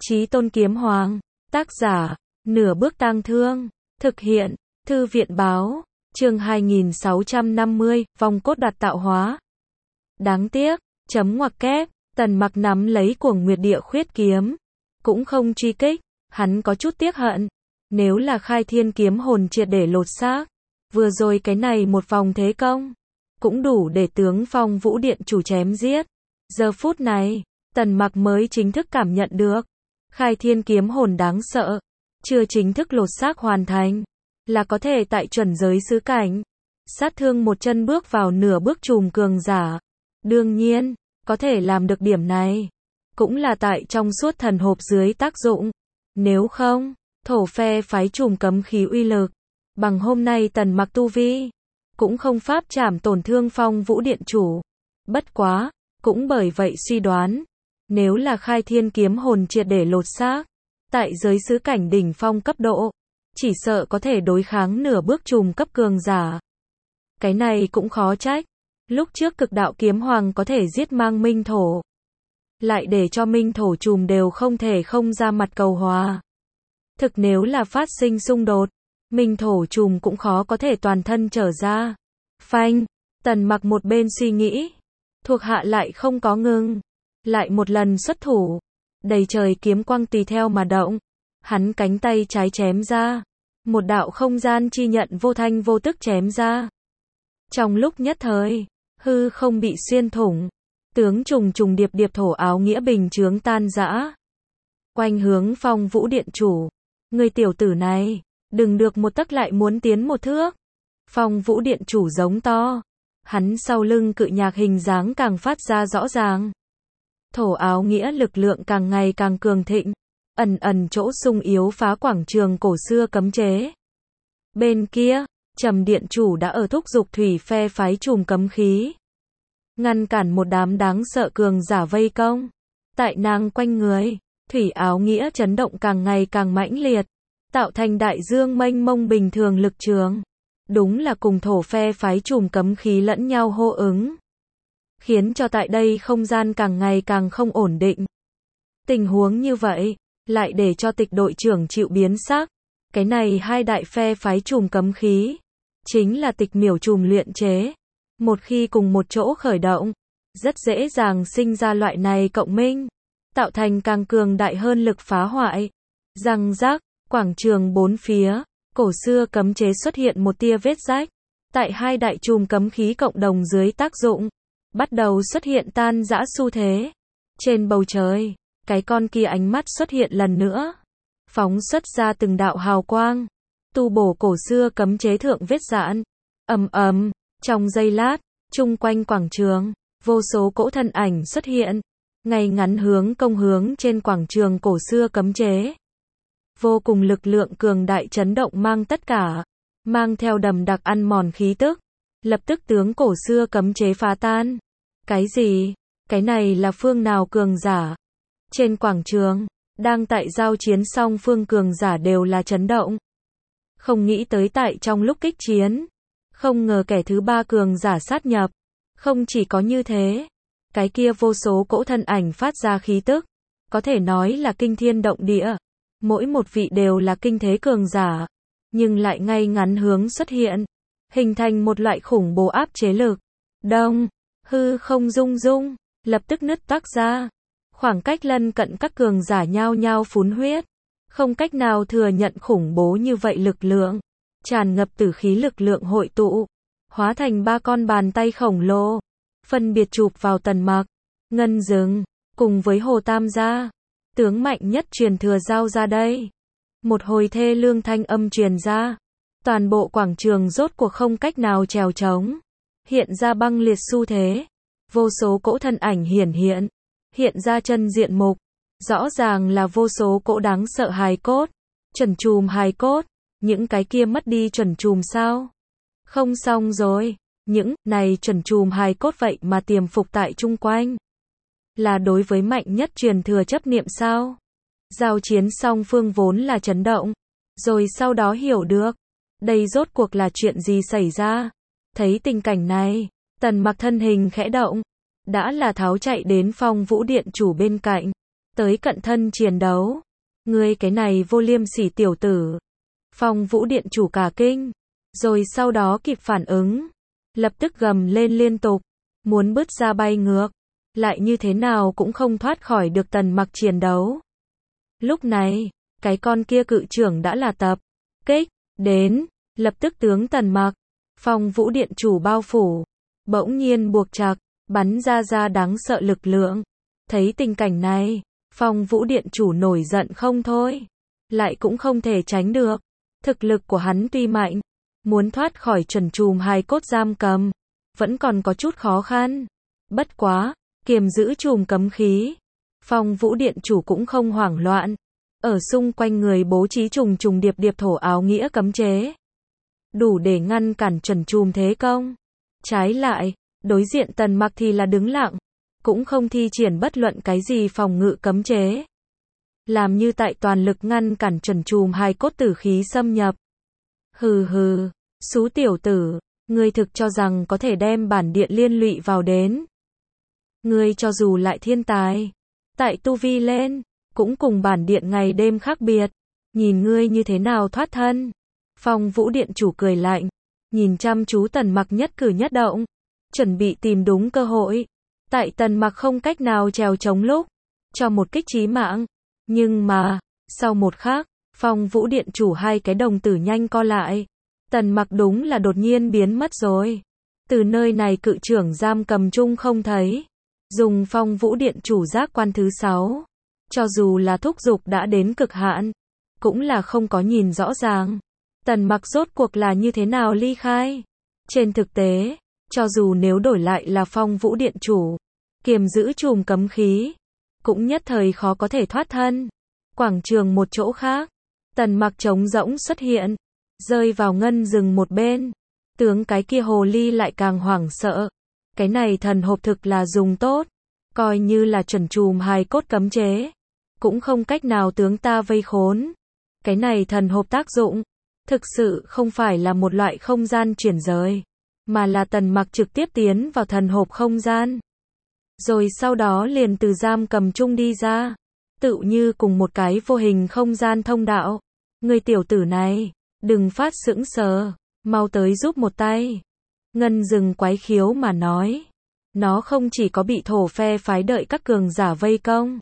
Chí Tôn Kiếm Hoàng. Tác giả, Nửa Bước Tang Thương. Thực hiện, Thư viện Báo. Chương 2650, vòng cốt đoạt tạo hóa. Đáng tiếc, chấm ngoặc kép, Tần Mặc nắm lấy Cuồng Nguyệt Địa Khuyết kiếm, cũng không truy kích, hắn có chút tiếc hận. Nếu là Khai Thiên kiếm hồn triệt để lột xác, vừa rồi cái này một vòng thế công, cũng đủ để tướng Phong Vũ Điện chủ chém giết. Giờ phút này, Tần Mặc mới chính thức cảm nhận được, Khai Thiên kiếm hồn đáng sợ, chưa chính thức lột xác hoàn thành, là có thể tại chuẩn giới xứ cảnh, sát thương một chân bước vào nửa bước trùm cường giả. Đương nhiên, có thể làm được điểm này, cũng là tại trong suốt thần hộp dưới tác dụng. Nếu không, thổ phe phái trùm cấm khí uy lực, bằng hôm nay Tần Mặc tu vi, cũng không pháp chảm tổn thương Phong Vũ Điện chủ. Bất quá, cũng bởi vậy suy đoán, nếu là Khai Thiên kiếm hồn triệt để lột xác, tại giới xứ cảnh đỉnh phong cấp độ, chỉ sợ có thể đối kháng nửa bước trùm cấp cường giả. Cái này cũng khó trách, lúc trước Cực Đạo Kiếm Hoàng có thể giết mang Minh Thổ, lại để cho Minh Thổ trùm đều không thể không ra mặt cầu hòa. Thực nếu là phát sinh xung đột, Minh Thổ trùm cũng khó có thể toàn thân trở ra. Phanh, Tần Mặc một bên suy nghĩ, thuộc hạ lại không có ngừng, lại một lần xuất thủ, đầy trời kiếm quang tùy theo mà động, hắn cánh tay trái chém ra, một đạo không gian chi nhận vô thanh vô tức chém ra. Trong lúc nhất thời, hư không bị xuyên thủng, tướng trùng trùng điệp điệp thổ áo nghĩa bình chướng tan rã. Quanh hướng Phong Vũ Điện chủ, người tiểu tử này, đừng được một tấc lại muốn tiến một thước. Phong Vũ Điện chủ giống to, hắn sau lưng cự nhạc hình dáng càng phát ra rõ ràng. Thổ áo nghĩa lực lượng càng ngày càng cường thịnh, ẩn ẩn chỗ sung yếu phá quảng trường cổ xưa cấm chế. Bên kia, Trầm Điện chủ đã ở thúc giục thủy phe phái trùm cấm khí, ngăn cản một đám đáng sợ cường giả vây công. Tại nàng quanh người, thủy áo nghĩa chấn động càng ngày càng mãnh liệt, tạo thành đại dương mênh mông bình thường lực trường. Đúng là cùng thổ phe phái trùm cấm khí lẫn nhau hô ứng, khiến cho tại đây không gian càng ngày càng không ổn định. Tình huống như vậy, lại để cho Tịch đội trưởng chịu biến sắc. Cái này hai đại phe phái trùm cấm khí, chính là Tịch miểu trùm luyện chế. Một khi cùng một chỗ khởi động, rất dễ dàng sinh ra loại này cộng minh, tạo thành càng cường đại hơn lực phá hoại. Răng rác, quảng trường bốn phía, cổ xưa cấm chế xuất hiện một tia vết rách. Tại hai đại trùm cấm khí cộng đồng dưới tác dụng, bắt đầu xuất hiện tan rã xu thế. Trên bầu trời, cái con kia ánh mắt xuất hiện lần nữa, phóng xuất ra từng đạo hào quang, tu bổ cổ xưa cấm chế thượng vết rạn. Ầm ầm, trong giây lát, chung quanh quảng trường, vô số cỗ thân ảnh xuất hiện, ngay ngắn hướng công hướng trên quảng trường cổ xưa cấm chế. Vô cùng lực lượng cường đại chấn động mang tất cả, mang theo đầm đặc ăn mòn khí tức, lập tức tướng cổ xưa cấm chế phá tan. Cái gì? Cái này là phương nào cường giả? Trên quảng trường, đang tại giao chiến song phương cường giả đều là chấn động. Không nghĩ tới tại trong lúc kích chiến, không ngờ kẻ thứ ba cường giả sát nhập. Không chỉ có như thế, cái kia vô số cỗ thân ảnh phát ra khí tức, có thể nói là kinh thiên động địa. Mỗi một vị đều là kinh thế cường giả, nhưng lại ngay ngắn hướng xuất hiện, hình thành một loại khủng bố áp chế lực. Đông, hư không rung rung, lập tức nứt toác ra. Khoảng cách lân cận các cường giả nhao nhao phun huyết, không cách nào thừa nhận khủng bố như vậy lực lượng, tràn ngập tử khí lực lượng hội tụ, hóa thành ba con bàn tay khổng lồ, phân biệt chụp vào Tần Mặc, Ngân Dừng, cùng với Hồ Tam gia. Tướng mạnh nhất truyền thừa giao ra đây. Một hồi thê lương thanh âm truyền ra, toàn bộ quảng trường rốt cuộc không cách nào trèo trống, hiện ra băng liệt xu thế. Vô số cỗ thân ảnh hiện ra chân diện mục, rõ ràng là vô số cỗ đáng sợ hài cốt, chuẩn trùm hài cốt. Những cái kia mất đi chuẩn trùm sao? Không xong rồi, những này chuẩn trùm hài cốt vậy mà tiềm phục tại chung quanh, là đối với mạnh nhất truyền thừa chấp niệm sao? Giao chiến song phương vốn là chấn động, rồi sau đó hiểu được, đây rốt cuộc là chuyện gì xảy ra. Thấy tình cảnh này, Tần Mặc thân hình khẽ động, đã là tháo chạy đến Phong Vũ Điện chủ bên cạnh, tới cận thân chiến đấu. Ngươi cái này vô liêm sỉ tiểu tử. Phong Vũ Điện chủ cả kinh, rồi sau đó kịp phản ứng, lập tức gầm lên liên tục, muốn bứt ra bay ngược, lại như thế nào cũng không thoát khỏi được Tần Mặc chiến đấu. Lúc này, cái con kia cự trưởng đã là tập kích đến, lập tức tướng Tần Mặc, Phong Vũ Điện chủ bao phủ, bỗng nhiên buộc chặt, bắn ra đáng sợ lực lượng. Thấy tình cảnh này, Phong Vũ Điện chủ nổi giận không thôi, lại cũng không thể tránh được. Thực lực của hắn tuy mạnh, muốn thoát khỏi chuẩn chùm hài cốt giam cầm, vẫn còn có chút khó khăn. Bất quá, kiềm giữ chùm cấm khí, Phong Vũ Điện chủ cũng không hoảng loạn, ở xung quanh người bố trí trùng trùng điệp điệp thổ áo nghĩa cấm chế, đủ để ngăn cản chuẩn chùm thế công. Trái lại, đối diện Tần Mặc thì là đứng lặng, cũng không thi triển bất luận cái gì phòng ngự cấm chế, làm như tại toàn lực ngăn cản chuẩn chùm hài cốt tử khí xâm nhập. Hừ hừ, xú tiểu tử, ngươi thực cho rằng có thể đem bản điện liên lụy vào đến. Ngươi cho dù lại thiên tài, tại tu vi lên, cũng cùng bản điện ngày đêm khác biệt, nhìn ngươi như thế nào thoát thân. Phong Vũ Điện chủ cười lạnh, nhìn chăm chú Tần Mặc nhất cử nhất động, chuẩn bị tìm đúng cơ hội. Tại Tần Mặc không cách nào trèo chống lúc, cho một kích chí mạng. Nhưng mà, sau một khắc, Phong Vũ Điện chủ hai cái đồng tử nhanh co lại. Tần Mặc đúng là đột nhiên biến mất rồi. Từ nơi này cự trưởng giam cầm chung không thấy. Dùng Phong Vũ Điện chủ giác quan thứ 6. Cho dù là thúc giục đã đến cực hạn, cũng là không có nhìn rõ ràng. Tần Mặc rốt cuộc là như thế nào ly khai. Trên thực tế, cho dù nếu đổi lại là Phong Vũ Điện chủ, kiềm giữ chùm cấm khí, cũng nhất thời khó có thể thoát thân. Quảng trường một chỗ khác, Tần Mặc trống rỗng xuất hiện, rơi vào ngân rừng một bên. Tướng cái kia hồ ly lại càng hoảng sợ. Cái này thần hộp thực là dùng tốt, coi như là chuẩn chùm hài cốt cấm chế, cũng không cách nào tướng ta vây khốn. Cái này thần hộp tác dụng, thực sự không phải là một loại không gian chuyển rời, mà là Tần Mặc trực tiếp tiến vào thần hộp không gian. Rồi sau đó liền từ giam cầm chung đi ra, tựu như cùng một cái vô hình không gian thông đạo. Người tiểu tử này, đừng phát sững sờ, mau tới giúp một tay. Ngân rừng quái khiếu mà nói, nó không chỉ có bị thổ phe phái đợi các cường giả vây công,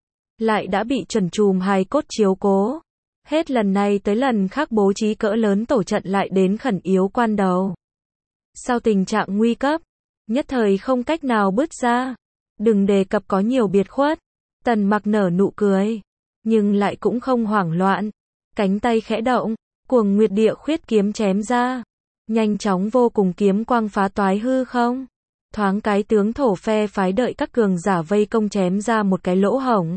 lại đã bị chuẩn chùm hài cốt chiếu cố. Hết lần này tới lần khác bố trí cỡ lớn tổ trận lại đến khẩn yếu quan đầu. Sau tình trạng nguy cấp, nhất thời không cách nào bứt ra, đừng đề cập có nhiều biệt khuất. Tần Mặc nở nụ cười, nhưng lại cũng không hoảng loạn. Cánh tay khẽ động, cuồng nguyệt địa khuyết kiếm chém ra. Nhanh chóng vô cùng kiếm quang phá toái hư không. Thoáng cái tướng thổ phe phái đợi các cường giả vây công chém ra một cái lỗ hổng.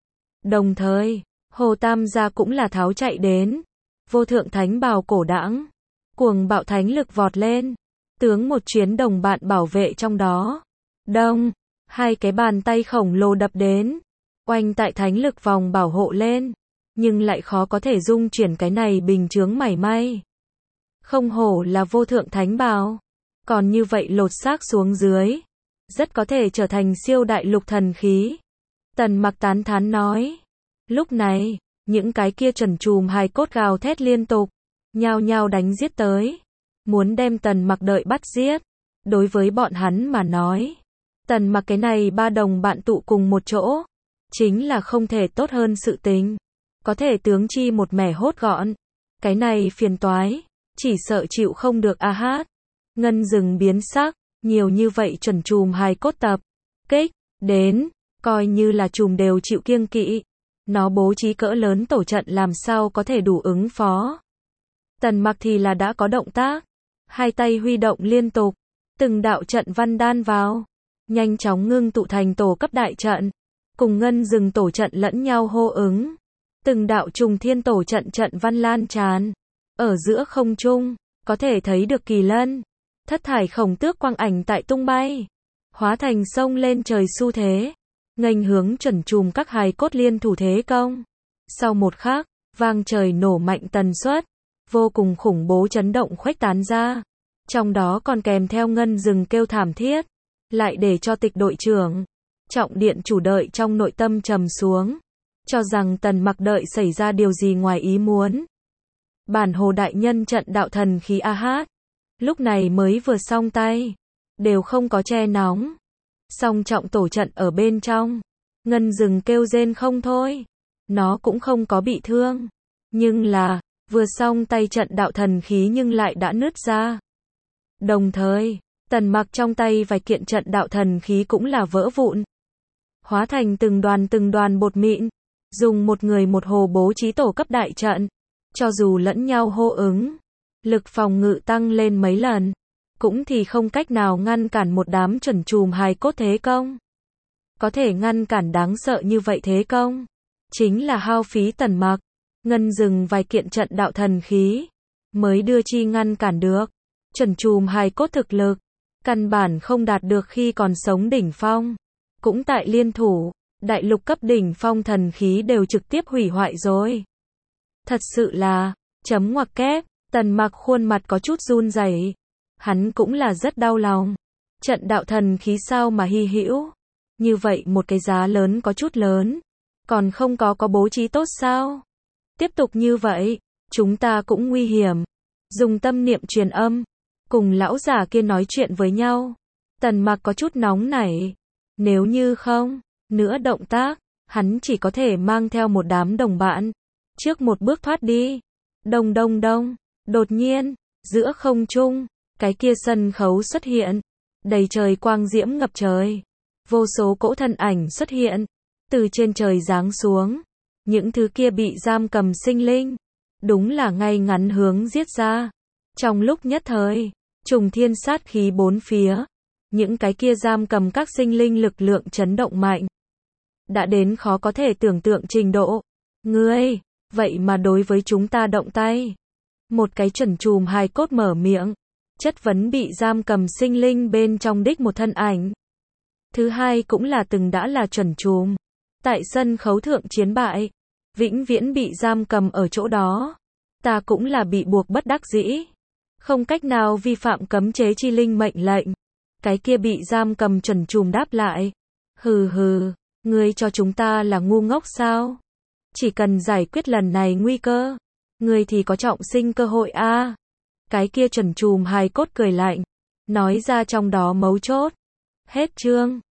Đồng thời, Hồ Tam gia cũng là tháo chạy đến. Vô thượng thánh bào cổ đãng, cuồng bạo thánh lực vọt lên. Tướng một chuyến đồng bạn bảo vệ trong đó. Đông, hai cái bàn tay khổng lồ đập đến. Oanh tại thánh lực vòng bảo hộ lên. Nhưng lại khó có thể dung chuyển cái này bình chướng mảy may. Không hổ là vô thượng thánh bào. Còn như vậy lột xác xuống dưới, rất có thể trở thành siêu đại lục thần khí. Tần Mặc tán thán nói. Lúc này, những cái kia chuẩn chùm hài cốt gào thét liên tục, nhao nhao đánh giết tới, muốn đem Tần Mặc đợi bắt giết. Đối với bọn hắn mà nói, Tần Mặc cái này ba đồng bạn tụ cùng một chỗ, chính là không thể tốt hơn sự tình. Có thể tướng chi một mẻ hốt gọn. Cái này phiền toái, chỉ sợ chịu không được a hát. Ngân rừng biến sắc, nhiều như vậy chuẩn chùm hài cốt tập kích đến, coi như là chùm đều chịu kiêng kỵ. Nó bố trí cỡ lớn tổ trận làm sao có thể đủ ứng phó. Tần Mặc thì là đã có động tác, hai tay huy động liên tục, từng đạo trận văn đan vào, nhanh chóng ngưng tụ thành tổ cấp đại trận, cùng ngân rừng tổ trận lẫn nhau hô ứng. Từng đạo trùng thiên tổ trận trận văn lan tràn, ở giữa không trung, có thể thấy được kỳ lân, thất thải khổng tước quang ảnh tại tung bay, hóa thành sông lên trời xu thế, nghênh hướng chuẩn chùm các hài cốt liên thủ thế công. Sau một khắc, vang trời nổ mạnh tần suất, vô cùng khủng bố chấn động khuếch tán ra, trong đó còn kèm theo ngân rừng kêu thảm thiết, lại để cho Tịch đội trưởng Trọng điện chủ đợi trong nội tâm trầm xuống, cho rằng Tần Mặc đợi xảy ra điều gì ngoài ý muốn. Bản Hồ đại nhân trận đạo thần khí a hát, lúc này mới vừa xong tay, đều không có che nóng. Song trọng tổ trận ở bên trong, Ngân Dừng kêu rên không thôi. Nó cũng không có bị thương, nhưng là, vừa xong tay trận đạo thần khí nhưng lại đã nứt ra. Đồng thời, Tần Mặc trong tay vài kiện trận đạo thần khí cũng là vỡ vụn, hóa thành từng đoàn bột mịn, dùng một người một hồ bố trí tổ cấp đại trận, cho dù lẫn nhau hô ứng, lực phòng ngự tăng lên mấy lần, cũng thì không cách nào ngăn cản một đám chuẩn chùm hài cốt thế công. Có thể ngăn cản đáng sợ như vậy thế công, chính là hao phí Tần Mặc, Ngân Dừng vài kiện trận đạo thần khí, mới đưa chi ngăn cản được. Chuẩn chùm hài cốt thực lực, căn bản không đạt được khi còn sống đỉnh phong. Cũng tại liên thủ, đại lục cấp đỉnh phong thần khí đều trực tiếp hủy hoại rồi. Thật sự là, chấm ngoặc kép, Tần Mặc khuôn mặt có chút run rẩy. Hắn cũng là rất đau lòng. Trận đạo thần khí sao mà hy hữu? Như vậy một cái giá lớn có chút lớn. Còn không có bố trí tốt sao? Tiếp tục như vậy, chúng ta cũng nguy hiểm. Dùng tâm niệm truyền âm, cùng lão giả kia nói chuyện với nhau. Tần Mặc có chút nóng nảy. Nếu như không, nữa động tác, hắn chỉ có thể mang theo một đám đồng bạn. Trước một bước thoát đi. Đông đông đông, đột nhiên, giữa không trung, cái kia sân khấu xuất hiện. Đầy trời quang diễm ngập trời. Vô số cỗ thân ảnh xuất hiện. Từ trên trời giáng xuống. Những thứ kia bị giam cầm sinh linh. Đúng là ngay ngắn hướng giết ra. Trong lúc nhất thời, trùng thiên sát khí bốn phía. Những cái kia giam cầm các sinh linh lực lượng chấn động mạnh. Đã đến khó có thể tưởng tượng trình độ. Ngươi, vậy mà đối với chúng ta động tay. Một cái chuẩn chùm hài cốt mở miệng. Chất vấn bị giam cầm sinh linh bên trong đích một thân ảnh. Thứ hai cũng là từng đã là chuẩn chùm. Tại sân khấu thượng chiến bại. Vĩnh viễn bị giam cầm ở chỗ đó. Ta cũng là bị buộc bất đắc dĩ. Không cách nào vi phạm cấm chế chi linh mệnh lệnh. Cái kia bị giam cầm chuẩn chùm đáp lại. Hừ hừ, ngươi cho chúng ta là ngu ngốc sao? Chỉ cần giải quyết lần này nguy cơ, ngươi thì có trọng sinh cơ hội a. Cái kia chuẩn chùm hài cốt cười lạnh, nói ra trong đó mấu chốt. Hết chương.